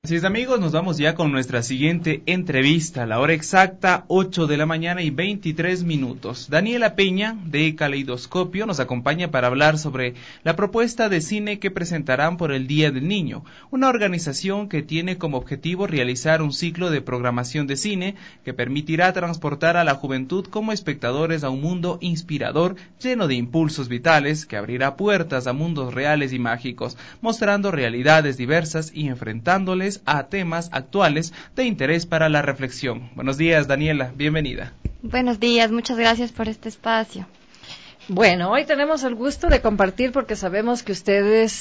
Así es, amigos, nos vamos ya con nuestra siguiente entrevista. La hora exacta, 8 de la mañana y 23 minutos. Daniela Peña, de Caleidoscopio, nos acompaña para hablar sobre la propuesta de cine que presentarán por el Día del Niño, una organización que tiene como objetivo realizar un ciclo de programación de cine que permitirá transportar a la juventud como espectadores a un mundo inspirador, lleno de impulsos vitales, que abrirá puertas a mundos reales y mágicos, mostrando realidades diversas y enfrentándoles a temas actuales de interés para la reflexión. Buenos días, Daniela, bienvenida. Buenos días, muchas gracias por este espacio. Bueno, hoy tenemos el gusto de compartir porque sabemos que ustedes,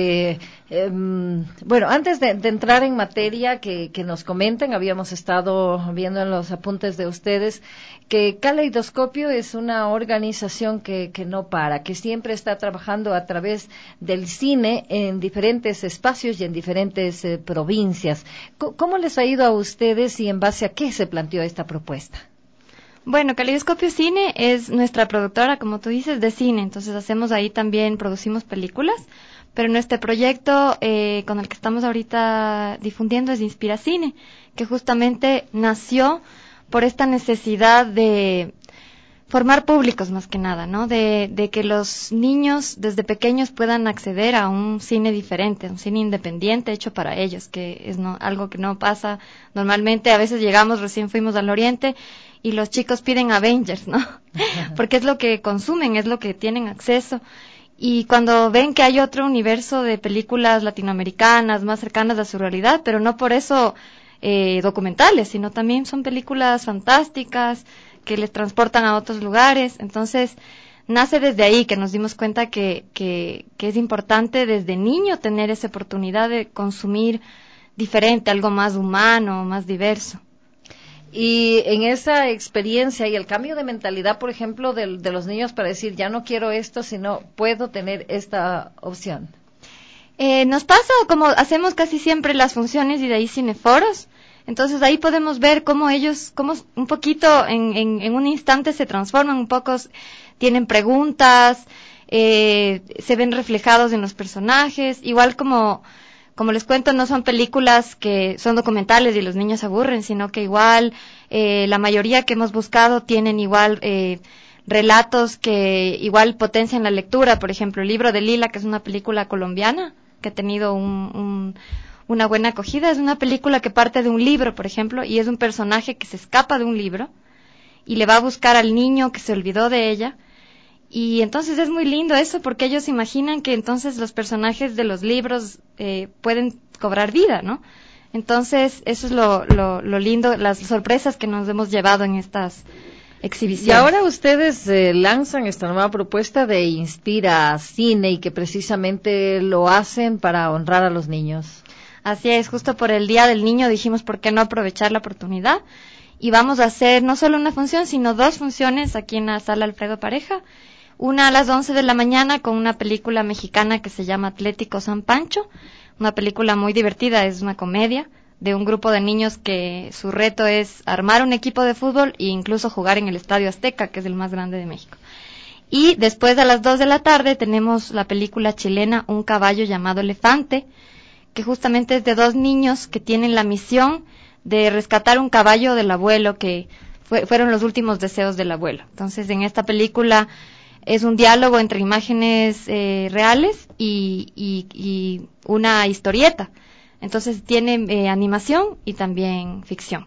antes de entrar en materia que nos comenten, habíamos estado viendo en los apuntes de ustedes que Caleidoscopio es una organización que no para, que siempre está trabajando a través del cine en diferentes espacios y en diferentes provincias. ¿Cómo les ha ido a ustedes y en base a qué se planteó esta propuesta? Bueno, Caleidoscopio Cine es nuestra productora, como tú dices, de cine. Entonces hacemos ahí también, producimos películas. Pero nuestro proyecto con el que estamos ahorita difundiendo es Inspiracine, que justamente nació por esta necesidad de formar públicos más que nada, ¿no? De que los niños desde pequeños puedan acceder a un cine diferente, un cine independiente hecho para ellos, que es algo que no pasa normalmente. A veces llegamos, recién fuimos al Oriente y los chicos piden Avengers, ¿no? Porque es lo que consumen, es lo que tienen acceso. Y cuando ven que hay otro universo de películas latinoamericanas más cercanas a su realidad, pero no por eso documentales, sino también son películas fantásticas que les transportan a otros lugares. Entonces, nace desde ahí que nos dimos cuenta que es importante desde niño tener esa oportunidad de consumir diferente, algo más humano, más diverso. Y en esa experiencia y el cambio de mentalidad, por ejemplo, de los niños para decir, ya no quiero esto, sino puedo tener esta opción. Nos pasa como hacemos casi siempre las funciones y de ahí cineforos. Entonces ahí podemos ver cómo ellos, cómo un poquito en un instante se transforman, un poco tienen preguntas, se ven reflejados en los personajes, igual como les cuento, no son películas que son documentales y los niños se aburren, sino que igual la mayoría que hemos buscado tienen igual relatos que igual potencian la lectura. Por ejemplo, El libro de Lila, que es una película colombiana que ha tenido una buena acogida. Es una película que parte de un libro, por ejemplo, y es un personaje que se escapa de un libro y le va a buscar al niño que se olvidó de ella. Y entonces es muy lindo eso porque ellos imaginan que entonces los personajes de los libros pueden cobrar vida, ¿no? Entonces eso es lo lindo, las sorpresas que nos hemos llevado en estas exhibiciones. Y ahora ustedes lanzan esta nueva propuesta de Inspira Cine y que precisamente lo hacen para honrar a los niños. Así es, justo por el Día del Niño dijimos por qué no aprovechar la oportunidad y vamos a hacer no solo una función, sino 2 funciones aquí en la Sala Alfredo Pareja. Una a las 11 de la mañana con una película mexicana que se llama Atlético San Pancho, una película muy divertida, es una comedia de un grupo de niños que su reto es armar un equipo de fútbol e incluso jugar en el Estadio Azteca, que es el más grande de México. Y después a las 2 de la tarde tenemos la película chilena Un caballo llamado Elefante, que justamente es de 2 niños que tienen la misión de rescatar un caballo del abuelo que fueron los últimos deseos del abuelo. Entonces en esta película es un diálogo entre imágenes reales y una historieta. Entonces tiene animación y también ficción.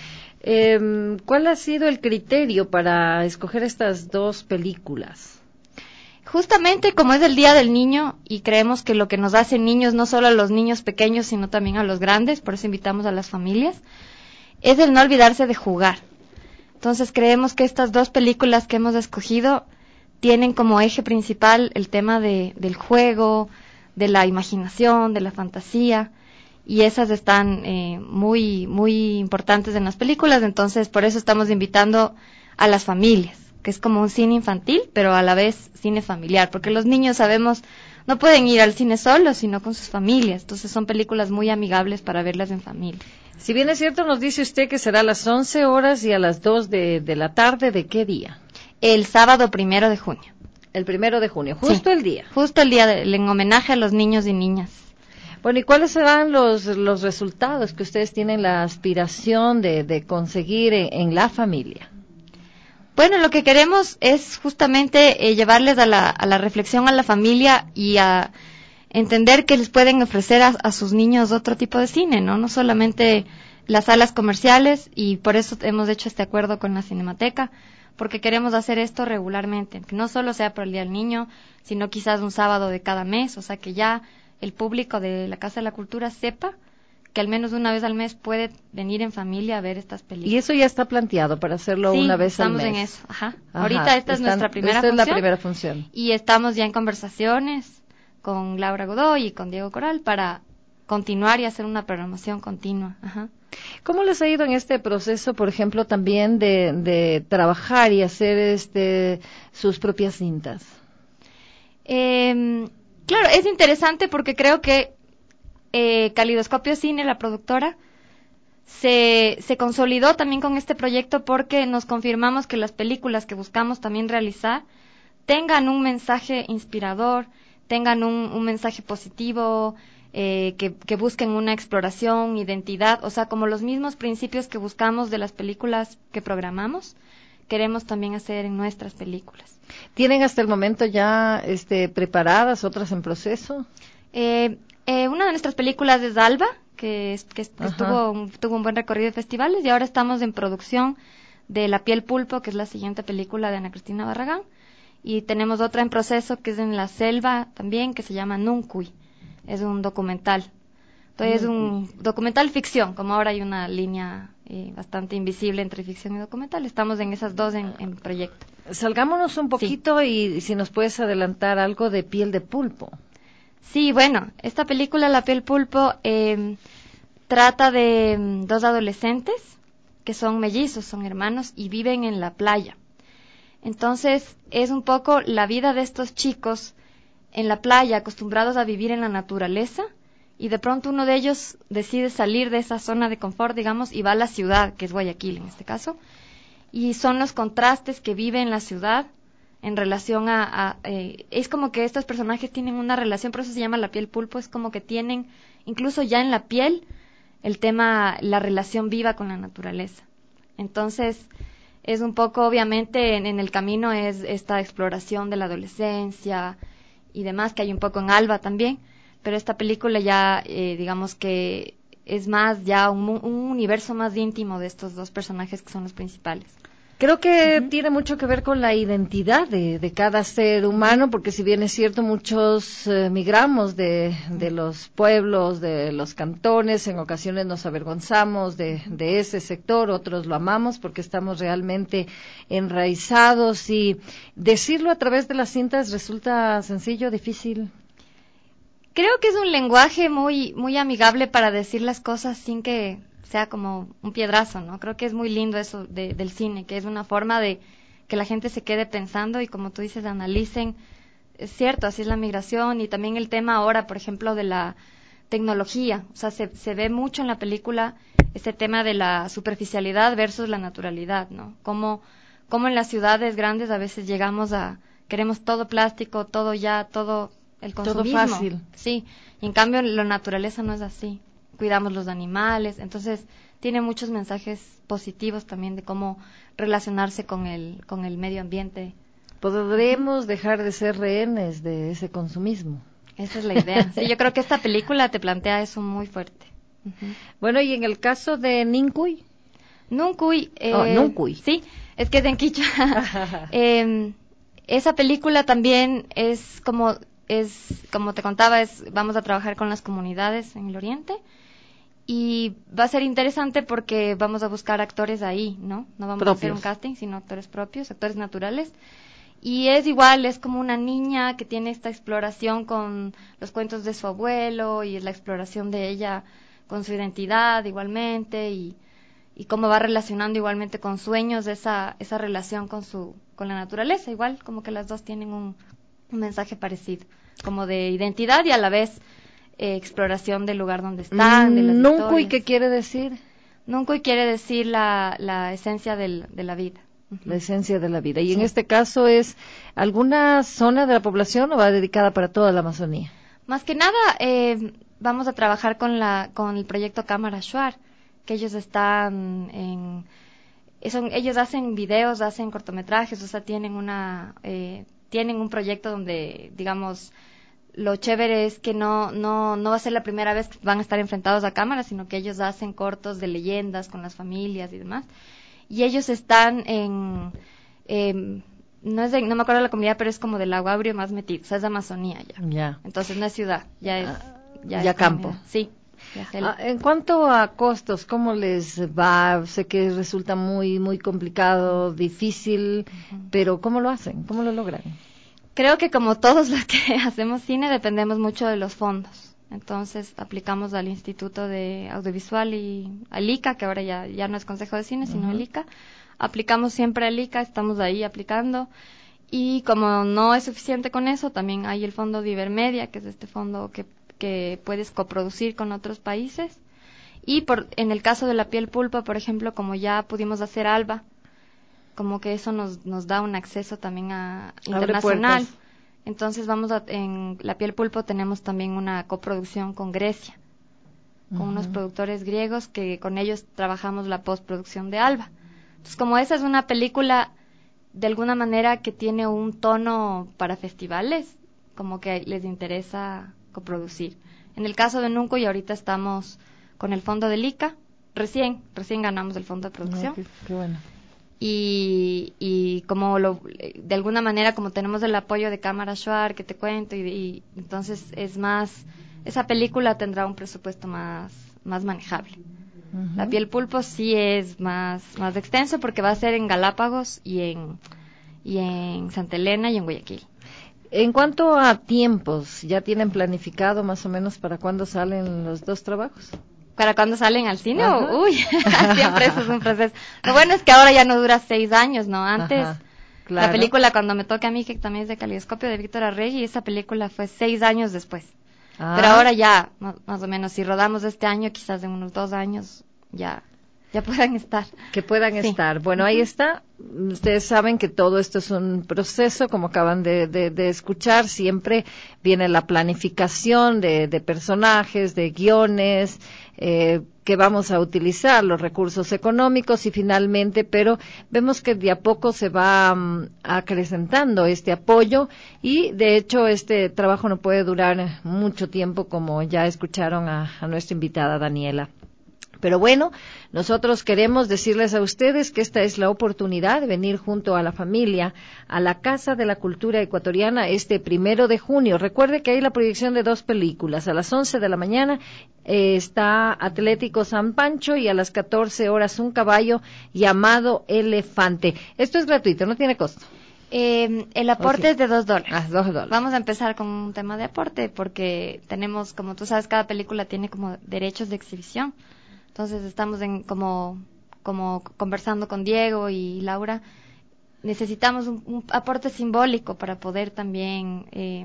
¿Cuál ha sido el criterio para escoger estas 2 películas? Justamente como es el Día del Niño y creemos que lo que nos hace niños, no solo a los niños pequeños, sino también a los grandes, por eso invitamos a las familias, es el no olvidarse de jugar. Entonces creemos que estas 2 películas que hemos escogido tienen como eje principal el tema del juego, de la imaginación, de la fantasía, y esas están muy, muy importantes en las películas. Entonces por eso estamos invitando a las familias, que es como un cine infantil, pero a la vez cine familiar, porque los niños sabemos no pueden ir al cine solos, sino con sus familias. Entonces son películas muy amigables para verlas en familia. Si bien es cierto, nos dice usted que será a las 11 horas y a las 2 de la tarde, ¿de qué día? El sábado 1 de junio. El 1 de junio, justo sí, el día. Justo el día en homenaje a los niños y niñas. Bueno, ¿y cuáles serán los resultados que ustedes tienen la aspiración de conseguir en la familia? Bueno, lo que queremos es justamente llevarles a la reflexión a la familia y a entender que les pueden ofrecer a sus niños otro tipo de cine, ¿no? No solamente las salas comerciales, y por eso hemos hecho este acuerdo con la Cinemateca, porque queremos hacer esto regularmente, que no solo sea por el Día del Niño, sino quizás un sábado de cada mes, o sea que ya el público de la Casa de la Cultura sepa que al menos una vez al mes puede venir en familia a ver estas películas. Y eso ya está planteado para hacerlo sí, una vez al mes. Sí, estamos en eso. Ajá. Ahorita esta es nuestra primera función. Esta es la primera función. Y estamos ya en conversaciones con Laura Godoy y con Diego Coral para continuar y hacer una programación continua. Ajá. ¿Cómo les ha ido en este proceso, por ejemplo, también de trabajar y hacer sus propias cintas? Claro, es interesante porque creo que Calidoscopio Cine, la productora, se consolidó también con este proyecto porque nos confirmamos que las películas que buscamos también realizar tengan un mensaje inspirador, tengan un mensaje positivo, que busquen una exploración, identidad, o sea, como los mismos principios que buscamos de las películas que programamos, queremos también hacer en nuestras películas. ¿Tienen hasta el momento ya preparadas, otras en proceso? Una de nuestras películas es Alba, que tuvo un buen recorrido de festivales, y ahora estamos en producción de La piel pulpo, que es la siguiente película de Ana Cristina Barragán, y tenemos otra en proceso que es en la selva también, que se llama Nuncuy. Es un documental. Entonces es un documental ficción, como ahora hay una línea bastante invisible entre ficción y documental. Estamos en esas dos en proyecto. Salgámonos un poquito y si nos puedes adelantar algo de Piel de Pulpo. Sí, bueno, esta película, La piel pulpo, trata de dos adolescentes que son mellizos, son hermanos y viven en la playa. Entonces es un poco la vida de estos chicos en la playa, acostumbrados a vivir en la naturaleza, y de pronto uno de ellos decide salir de esa zona de confort, digamos, y va a la ciudad, que es Guayaquil en este caso, y son los contrastes que vive en la ciudad en relación es como que estos personajes tienen una relación, por eso se llama La piel pulpo, es como que tienen, incluso ya en la piel, el tema, la relación viva con la naturaleza. Entonces, es un poco, obviamente, en el camino es esta exploración de la adolescencia y demás, que hay un poco en Alba también, pero esta película ya, digamos que es más ya un universo más íntimo de estos dos personajes que son los principales. Creo que tiene mucho que ver con la identidad de cada ser humano, porque si bien es cierto, muchos migramos de los pueblos, de los cantones, en ocasiones nos avergonzamos de ese sector, otros lo amamos porque estamos realmente enraizados, y decirlo a través de las cintas resulta sencillo, difícil. Creo que es un lenguaje muy, muy amigable para decir las cosas sin que sea como un piedrazo, ¿no? Creo que es muy lindo eso del cine, que es una forma de que la gente se quede pensando y, como tú dices, analicen. Es cierto, así es la migración, y también el tema ahora, por ejemplo, de la tecnología. O sea, se ve mucho en la película este tema de la superficialidad versus la naturalidad, ¿no? Como en las ciudades grandes a veces queremos todo plástico, todo el consumismo. Todo fácil. Sí, y en cambio la naturaleza no es así. Cuidamos los animales, entonces tiene muchos mensajes positivos también de cómo relacionarse con el medio ambiente. Podremos dejar de ser rehenes de ese consumismo. Esa es la idea. Sí, yo creo que esta película te plantea eso muy fuerte. Bueno, y en el caso de Nuncuy. Nuncuy. Nuncuy. Sí, es que es en quichua. Esa película también es como te contaba, vamos a trabajar con las comunidades en el Oriente, y va a ser interesante porque vamos a buscar actores ahí, ¿no? No vamos a hacer un casting, sino actores propios, actores naturales. Y es igual, es como una niña que tiene esta exploración con los cuentos de su abuelo, y es la exploración de ella con su identidad igualmente, y cómo va relacionando igualmente con sueños esa relación con la naturaleza, igual como que las dos tienen un mensaje parecido, como de identidad y a la vez exploración del lugar donde están, de las historias. ¿Nuncuy qué quiere decir? Nuncuy quiere decir la esencia de la vida. La esencia de la vida. Y en este caso, ¿es alguna zona de la población o va dedicada para toda la Amazonía? Más que nada, vamos a trabajar con el proyecto Cámara Shuar, que ellos están ellos hacen videos, hacen cortometrajes, o sea, tienen un proyecto donde, digamos, lo chévere es que no va a ser la primera vez que van a estar enfrentados a cámaras, sino que ellos hacen cortos de leyendas con las familias y demás. Y ellos están no me acuerdo de la comunidad, pero es como del Aguabrio más metido, o sea, es Amazonía ya. Ya. Entonces no es ciudad, ya es campo. Sí. En cuanto a costos, ¿cómo les va? Sé que resulta muy, muy complicado, difícil, pero ¿cómo lo hacen? ¿Cómo lo logran? Creo que como todos los que hacemos cine, dependemos mucho de los fondos. Entonces aplicamos al Instituto de Audiovisual y al ICA, que ahora ya no es Consejo de Cine, sino el ICA. Aplicamos siempre al ICA, estamos ahí aplicando. Y como no es suficiente con eso, también hay el fondo de Ibermedia, que es este fondo que puedes coproducir con otros países. Y en el caso de La piel pulpa, por ejemplo, como ya pudimos hacer ALBA, como que eso nos da un acceso también a internacional. Entonces en La piel pulpo tenemos también una coproducción con Grecia, con unos productores griegos que con ellos trabajamos la postproducción de ALBA. Entonces, como esa es una película de alguna manera que tiene un tono para festivales, como que les interesa coproducir. En el caso de Nunco, y ahorita estamos con el fondo del ICA, recién ganamos el fondo de producción. Qué bueno. Y como de alguna manera, como tenemos el apoyo de Cámara Shuar, que te cuento, y entonces esa película tendrá un presupuesto más manejable. La piel pulpo sí es más extenso porque va a ser en Galápagos y en Santa Elena y en Guayaquil. En cuanto a tiempos, ¿ya tienen planificado más o menos para cuándo salen los dos trabajos? ¿Para cuándo salen al cine? Uy, siempre eso es un proceso. Lo bueno es que ahora ya no dura 6 años, ¿no? Antes, claro. La película Cuando me toque a mí, que también es de Caleidoscopio, de Víctor Arregui, esa película fue 6 años después. Pero ahora ya, más o menos, si rodamos este año, quizás en unos 2 años, ya puedan estar. Que puedan estar. Bueno, ahí está. Ustedes saben que todo esto es un proceso, como acaban de escuchar. Siempre viene la planificación de personajes, de guiones, que vamos a utilizar, los recursos económicos y finalmente, pero vemos que de a poco se va acrecentando este apoyo y de hecho este trabajo no puede durar mucho tiempo, como ya escucharon a nuestra invitada Daniela. Pero bueno, nosotros queremos decirles a ustedes que esta es la oportunidad de venir junto a la familia a la Casa de la Cultura Ecuatoriana este 1 de junio. Recuerde que hay la proyección de 2 películas. A las 11 de la mañana está Atlético San Pancho y a las 14 horas un caballo llamado Elefante. Esto es gratuito, no tiene costo. El aporte es de $2. $2. Vamos a empezar con un tema de aporte porque tenemos, como tú sabes, cada película tiene como derechos de exhibición. Entonces estamos como conversando con Diego y Laura. Necesitamos un aporte simbólico para poder también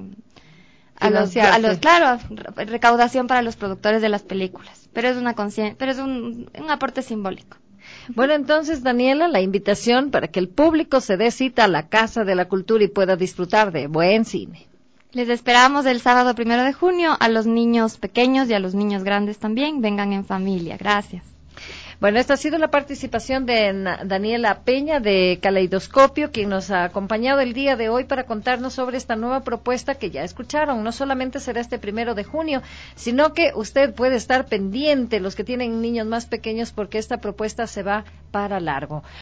recaudación para los productores de las películas. Pero es un aporte simbólico. Bueno, entonces, Daniela, la invitación para que el público se dé cita a la Casa de la Cultura y pueda disfrutar de buen cine. Les esperamos el sábado 1 de junio, a los niños pequeños y a los niños grandes también. Vengan en familia. Gracias. Bueno, esta ha sido la participación de Daniela Peña de Caleidoscopio, quien nos ha acompañado el día de hoy para contarnos sobre esta nueva propuesta que ya escucharon. No solamente será este 1 de junio, sino que usted puede estar pendiente, los que tienen niños más pequeños, porque esta propuesta se va para largo.